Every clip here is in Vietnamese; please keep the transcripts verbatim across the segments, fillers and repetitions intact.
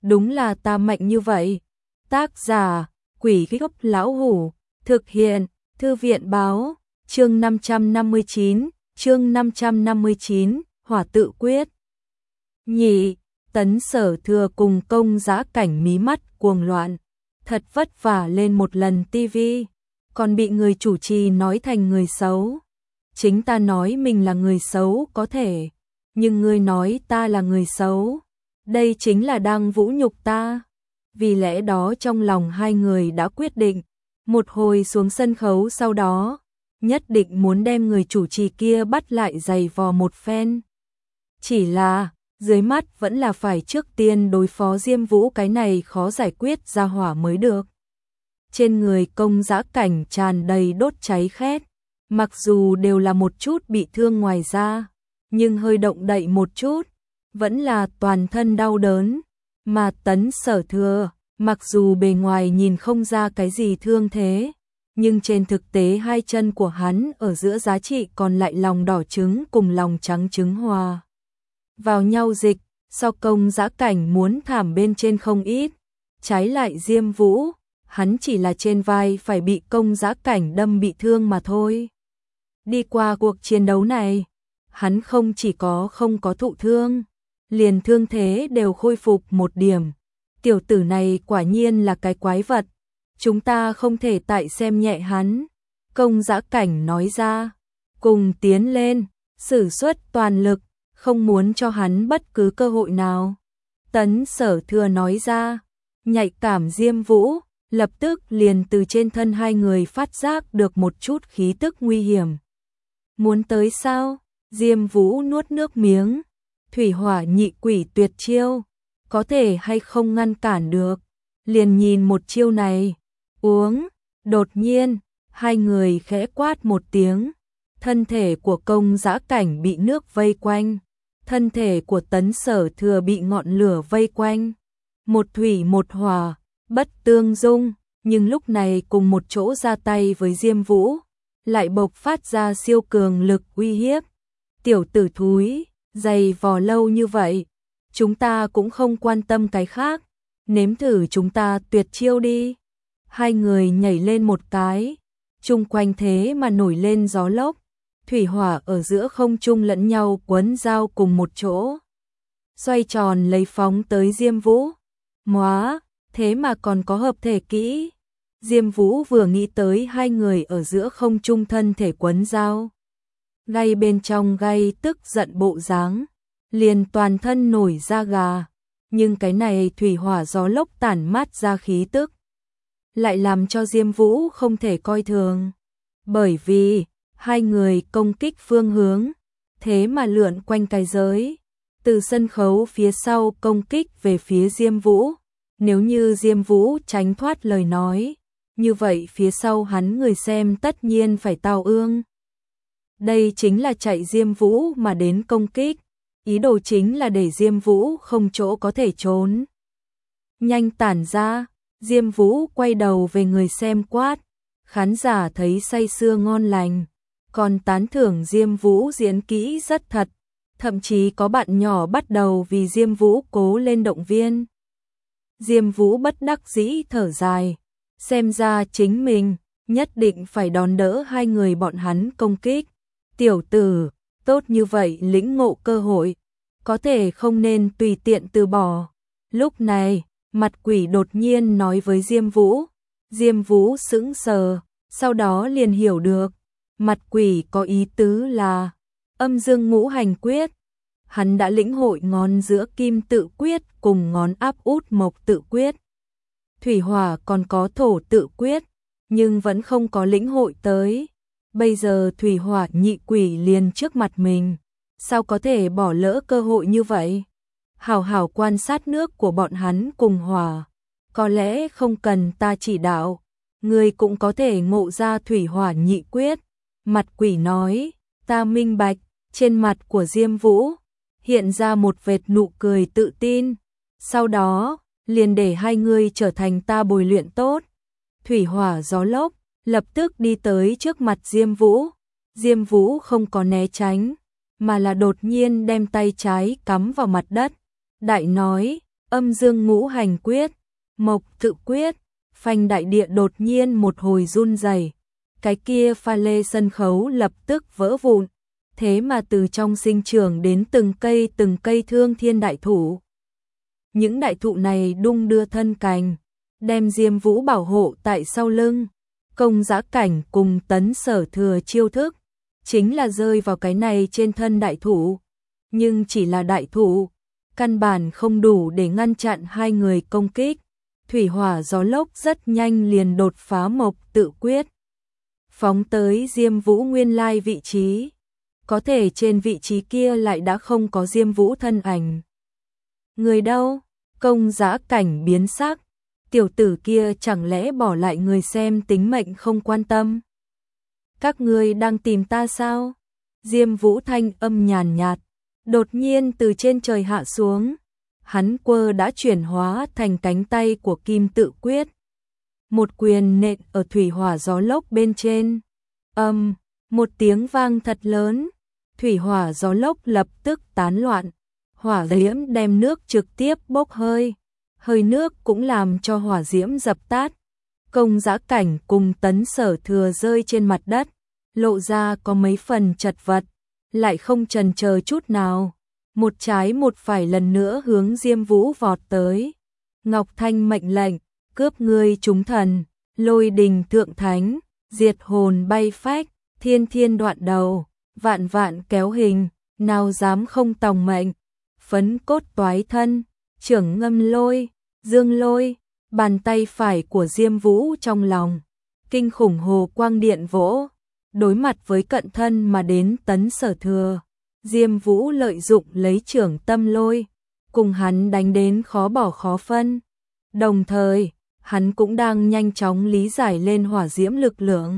đúng là ta mạnh như vậy. Tác giả, Quỷ Gốc Lão Hủ, thực hiện, Thư viện báo, chương năm trăm năm mươi chín, chương năm trăm năm mươi chín, Hỏa tự quyết. Nhị, Tấn Sở Thừa cùng Công Dã Cảnh mí mắt cuồng loạn, thật vất vả lên một lần tivi, còn bị người chủ trì nói thành người xấu. Chính ta nói mình là người xấu có thể, nhưng ngươi nói ta là người xấu, đây chính là đang vũ nhục ta. Vì lẽ đó trong lòng hai người đã quyết định, một hồi xuống sân khấu sau đó, nhất định muốn đem người chủ trì kia bắt lại giày vò một phen. Chỉ là, dưới mắt vẫn là phải trước tiên đối phó Diêm Vũ, cái này khó giải quyết ra hỏa mới được. Trên người Công Dã Cảnh tràn đầy đốt cháy khét, mặc dù đều là một chút bị thương ngoài da, nhưng hơi động đậy một chút, vẫn là toàn thân đau đớn. Mà Tấn Sở Thừa, mặc dù bề ngoài nhìn không ra cái gì thương thế, nhưng trên thực tế hai chân của hắn ở giữa giá trị còn lại lòng đỏ trứng cùng lòng trắng trứng hòa vào nhau dịch, so Công Dã Cảnh muốn thảm bên trên không ít. Trái lại Diêm Vũ, hắn chỉ là trên vai phải bị Công Dã Cảnh đâm bị thương mà thôi. Đi qua cuộc chiến đấu này, hắn không chỉ có không có thụ thương, liền thương thế đều khôi phục một điểm. Tiểu tử này quả nhiên là cái quái vật, chúng ta không thể tại xem nhẹ hắn. Công Dã Cảnh nói ra, cùng tiến lên, sử xuất toàn lực, không muốn cho hắn bất cứ cơ hội nào. Tấn Sở Thừa nói ra, nhạy cảm Diêm Vũ, lập tức liền từ trên thân hai người phát giác được một chút khí tức nguy hiểm. Muốn tới sao? Diêm Vũ nuốt nước miếng. Thủy hỏa nhị quỷ tuyệt chiêu, có thể hay không ngăn cản được, liền nhìn một chiêu này. Uống, đột nhiên, hai người khẽ quát một tiếng, thân thể của Công Dã Cảnh bị nước vây quanh, thân thể của Tấn Sở Thừa bị ngọn lửa vây quanh. Một thủy một hỏa, bất tương dung, nhưng lúc này cùng một chỗ ra tay với Diêm Vũ, lại bộc phát ra siêu cường lực uy hiếp. Tiểu tử thúi, giày vò lâu như vậy, chúng ta cũng không quan tâm cái khác, nếm thử chúng ta tuyệt chiêu đi. Hai người nhảy lên một cái, chung quanh thế mà nổi lên gió lốc, thủy hỏa ở giữa không trung lẫn nhau quấn giao cùng một chỗ, xoay tròn lấy phóng tới Diêm Vũ. Móa, thế mà còn có hợp thể kỹ. Diêm Vũ vừa nghĩ tới hai người ở giữa không trung thân thể quấn giao, ngay bên trong gây tức giận bộ dáng, liền toàn thân nổi da gà. Nhưng cái này thủy hỏa gió lốc tản mát ra khí tức, lại làm cho Diêm Vũ không thể coi thường. Bởi vì, hai người công kích phương hướng, thế mà lượn quanh cái giới, từ sân khấu phía sau công kích về phía Diêm Vũ. Nếu như Diêm Vũ tránh thoát lời nói, như vậy phía sau hắn người xem tất nhiên phải tao ương. Đây chính là chạy Diêm Vũ mà đến công kích, ý đồ chính là để Diêm Vũ không chỗ có thể trốn. Nhanh tản ra, Diêm Vũ quay đầu về người xem quát, khán giả thấy say sưa ngon lành, còn tán thưởng Diêm Vũ diễn kỹ rất thật, thậm chí có bạn nhỏ bắt đầu vì Diêm Vũ cố lên động viên. Diêm Vũ bất đắc dĩ thở dài, xem ra chính mình nhất định phải đón đỡ hai người bọn hắn công kích. Tiểu tử, tốt như vậy lĩnh ngộ cơ hội, có thể không nên tùy tiện từ bỏ. Lúc này, mặt quỷ đột nhiên nói với Diêm Vũ. Diêm Vũ sững sờ, sau đó liền hiểu được. Mặt quỷ có ý tứ là âm dương ngũ hành quyết. Hắn đã lĩnh hội ngón giữa kim tự quyết cùng ngón áp út mộc tự quyết. Thủy hỏa còn có thổ tự quyết, nhưng vẫn không có lĩnh hội tới. Bây giờ thủy hỏa nhị quỷ liền trước mặt mình, sao có thể bỏ lỡ cơ hội như vậy? Hảo hảo quan sát nước của bọn hắn cùng hỏa, có lẽ không cần ta chỉ đạo, người cũng có thể ngộ ra thủy hỏa nhị quyết. Mặt quỷ nói, ta minh bạch. Trên mặt của Diêm Vũ hiện ra một vệt nụ cười tự tin, sau đó liền để hai người trở thành ta bồi luyện tốt. Thủy hỏa gió lốc lập tức đi tới trước mặt Diêm Vũ. Diêm Vũ không có né tránh, mà là đột nhiên đem tay trái cắm vào mặt đất. Đại nói, Âm dương ngũ hành quyết, mộc tự quyết, phanh đại địa đột nhiên một hồi run rẩy. Cái kia pha lê sân khấu lập tức vỡ vụn, thế mà từ trong sinh trưởng đến từng cây từng cây thương thiên đại thụ. Những đại thụ này đung đưa thân cành, đem Diêm Vũ bảo hộ tại sau lưng. Công Giá Cảnh cùng Tấn Sở Thừa chiêu thức, chính là rơi vào cái này trên thân đại thụ. Nhưng chỉ là đại thụ, căn bản không đủ để ngăn chặn hai người công kích. Thủy hỏa gió lốc rất nhanh liền đột phá mộc tự quyết, phóng tới Diêm Vũ nguyên lai vị trí. Có thể trên vị trí kia lại đã không có Diêm Vũ thân ảnh. Người đâu? Công Giá Cảnh biến sắc. Tiểu tử kia chẳng lẽ bỏ lại người xem tính mệnh không quan tâm? Các ngươi đang tìm ta sao? Diêm Vũ thanh âm nhàn nhạt, đột nhiên từ trên trời hạ xuống. Hắn quơ đã chuyển hóa thành cánh tay của Kim Tự Quyết. Một quyền nện ở thủy hỏa gió lốc bên trên. Âm, um, một tiếng vang thật lớn. Thủy hỏa gió lốc lập tức tán loạn. Hỏa diễm đem nước trực tiếp bốc hơi. Hơi nước cũng làm cho hỏa diễm dập tắt. Công Giá Cảnh cùng Tấn Sở Thừa rơi trên mặt đất, lộ ra có mấy phần chật vật, lại không chần chờ chút nào. Một trái một phải lần nữa hướng Diêm Vũ vọt tới. Ngọc Thanh mệnh lệnh, cướp ngươi chúng thần, lôi đình thượng thánh, diệt hồn bay phách, thiên thiên đoạn đầu, vạn vạn kéo hình, nào dám không tòng mệnh. Phấn cốt toái thân, trưởng ngâm lôi, dương lôi, bàn tay phải của Diêm Vũ trong lòng. Kinh khủng hồ quang điện vỗ, đối mặt với cận thân mà đến Tấn Sở Thừa. Diêm Vũ lợi dụng lấy trưởng tâm lôi, cùng hắn đánh đến khó bỏ khó phân. Đồng thời, hắn cũng đang nhanh chóng lý giải lên hỏa diễm lực lượng.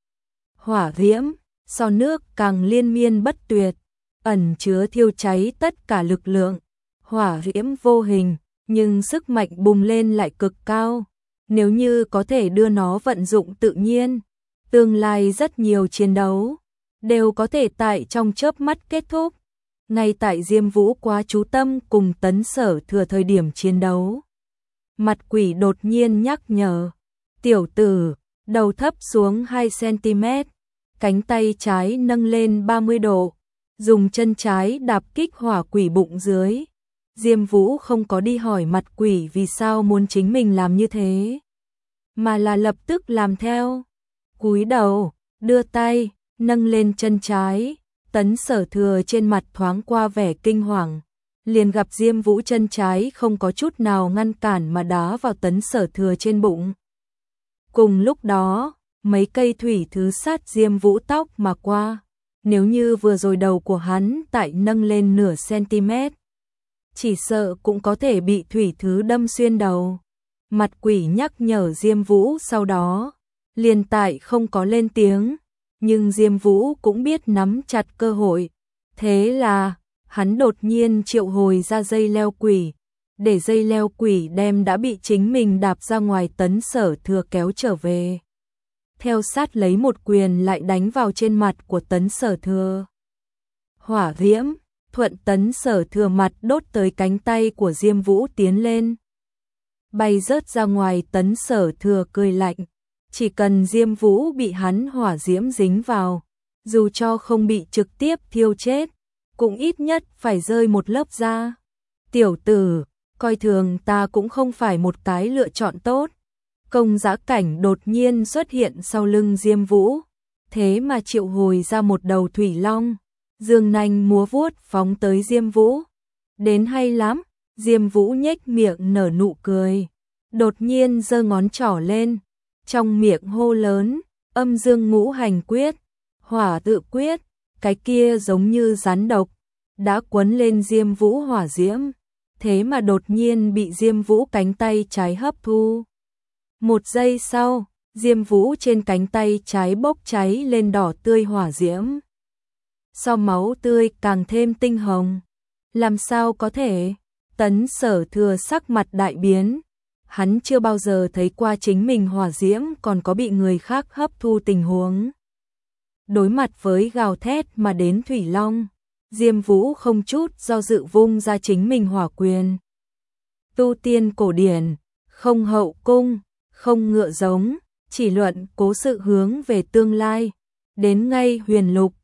Hỏa diễm, so nước càng liên miên bất tuyệt, ẩn chứa thiêu cháy tất cả lực lượng. Hỏa diễm vô hình, nhưng sức mạnh bùng lên lại cực cao. Nếu như có thể đưa nó vận dụng tự nhiên, tương lai rất nhiều chiến đấu đều có thể tại trong chớp mắt kết thúc. Ngay tại Diêm Vũ quá chú tâm cùng Tấn Sở Thừa thời điểm chiến đấu, mặt quỷ đột nhiên nhắc nhở. Tiểu tử, đầu thấp xuống hai xăng-ti-mét, cánh tay trái nâng lên ba mươi độ, dùng chân trái đạp kích hỏa quỷ bụng dưới. Diêm Vũ không có đi hỏi mặt quỷ vì sao muốn chính mình làm như thế, mà là lập tức làm theo. Cúi đầu, đưa tay, nâng lên chân trái. Tấn Sở Thừa trên mặt thoáng qua vẻ kinh hoàng, liền gặp Diêm Vũ chân trái không có chút nào ngăn cản mà đá vào Tấn Sở Thừa trên bụng. Cùng lúc đó, mấy cây thủy thứ sát Diêm Vũ tóc mà qua. Nếu như vừa rồi đầu của hắn tại nâng lên nửa centimet, chỉ sợ cũng có thể bị thủy thứ đâm xuyên đầu. Mặt quỷ nhắc nhở Diêm Vũ sau đó, liền tại không có lên tiếng. Nhưng Diêm Vũ cũng biết nắm chặt cơ hội. Thế là, hắn đột nhiên triệu hồi ra dây leo quỷ, để dây leo quỷ đem đã bị chính mình đạp ra ngoài Tấn Sở Thừa kéo trở về. Theo sát lấy một quyền lại đánh vào trên mặt của Tấn Sở Thừa. Hỏa diễm, thuận Tấn Sở Thừa mặt đốt tới cánh tay của Diêm Vũ tiến lên. Bay rớt ra ngoài. Tấn Sở Thừa cười lạnh. Chỉ cần Diêm Vũ bị hắn hỏa diễm dính vào, dù cho không bị trực tiếp thiêu chết, cũng ít nhất phải rơi một lớp da. Tiểu tử, coi thường ta cũng không phải một cái lựa chọn tốt. Công Giá Cảnh đột nhiên xuất hiện sau lưng Diêm Vũ, thế mà triệu hồi ra một đầu thủy long, dương nanh múa vuốt phóng tới Diêm Vũ. Đến hay lắm. Diêm Vũ nhếch miệng nở nụ cười, đột nhiên giơ ngón trỏ lên, trong miệng hô lớn, âm dương ngũ hành quyết, hỏa tự quyết. Cái kia giống như rắn độc, đã quấn lên Diêm Vũ hỏa diễm, thế mà đột nhiên bị Diêm Vũ cánh tay trái hấp thu. Một giây sau, Diêm Vũ trên cánh tay trái bốc cháy lên đỏ tươi hỏa diễm. So máu tươi càng thêm tinh hồng. Làm sao có thể? Tấn Sở Thừa sắc mặt đại biến. Hắn chưa bao giờ thấy qua chính mình hỏa diễm còn có bị người khác hấp thu tình huống. Đối mặt với gào thét mà đến thủy long, Diêm Vũ không chút do dự vung ra chính mình hỏa quyền. tu tiên cổ điển, không hậu cung, không ngựa giống, chỉ luận cố sự hướng về tương lai. Đến ngay huyền lục,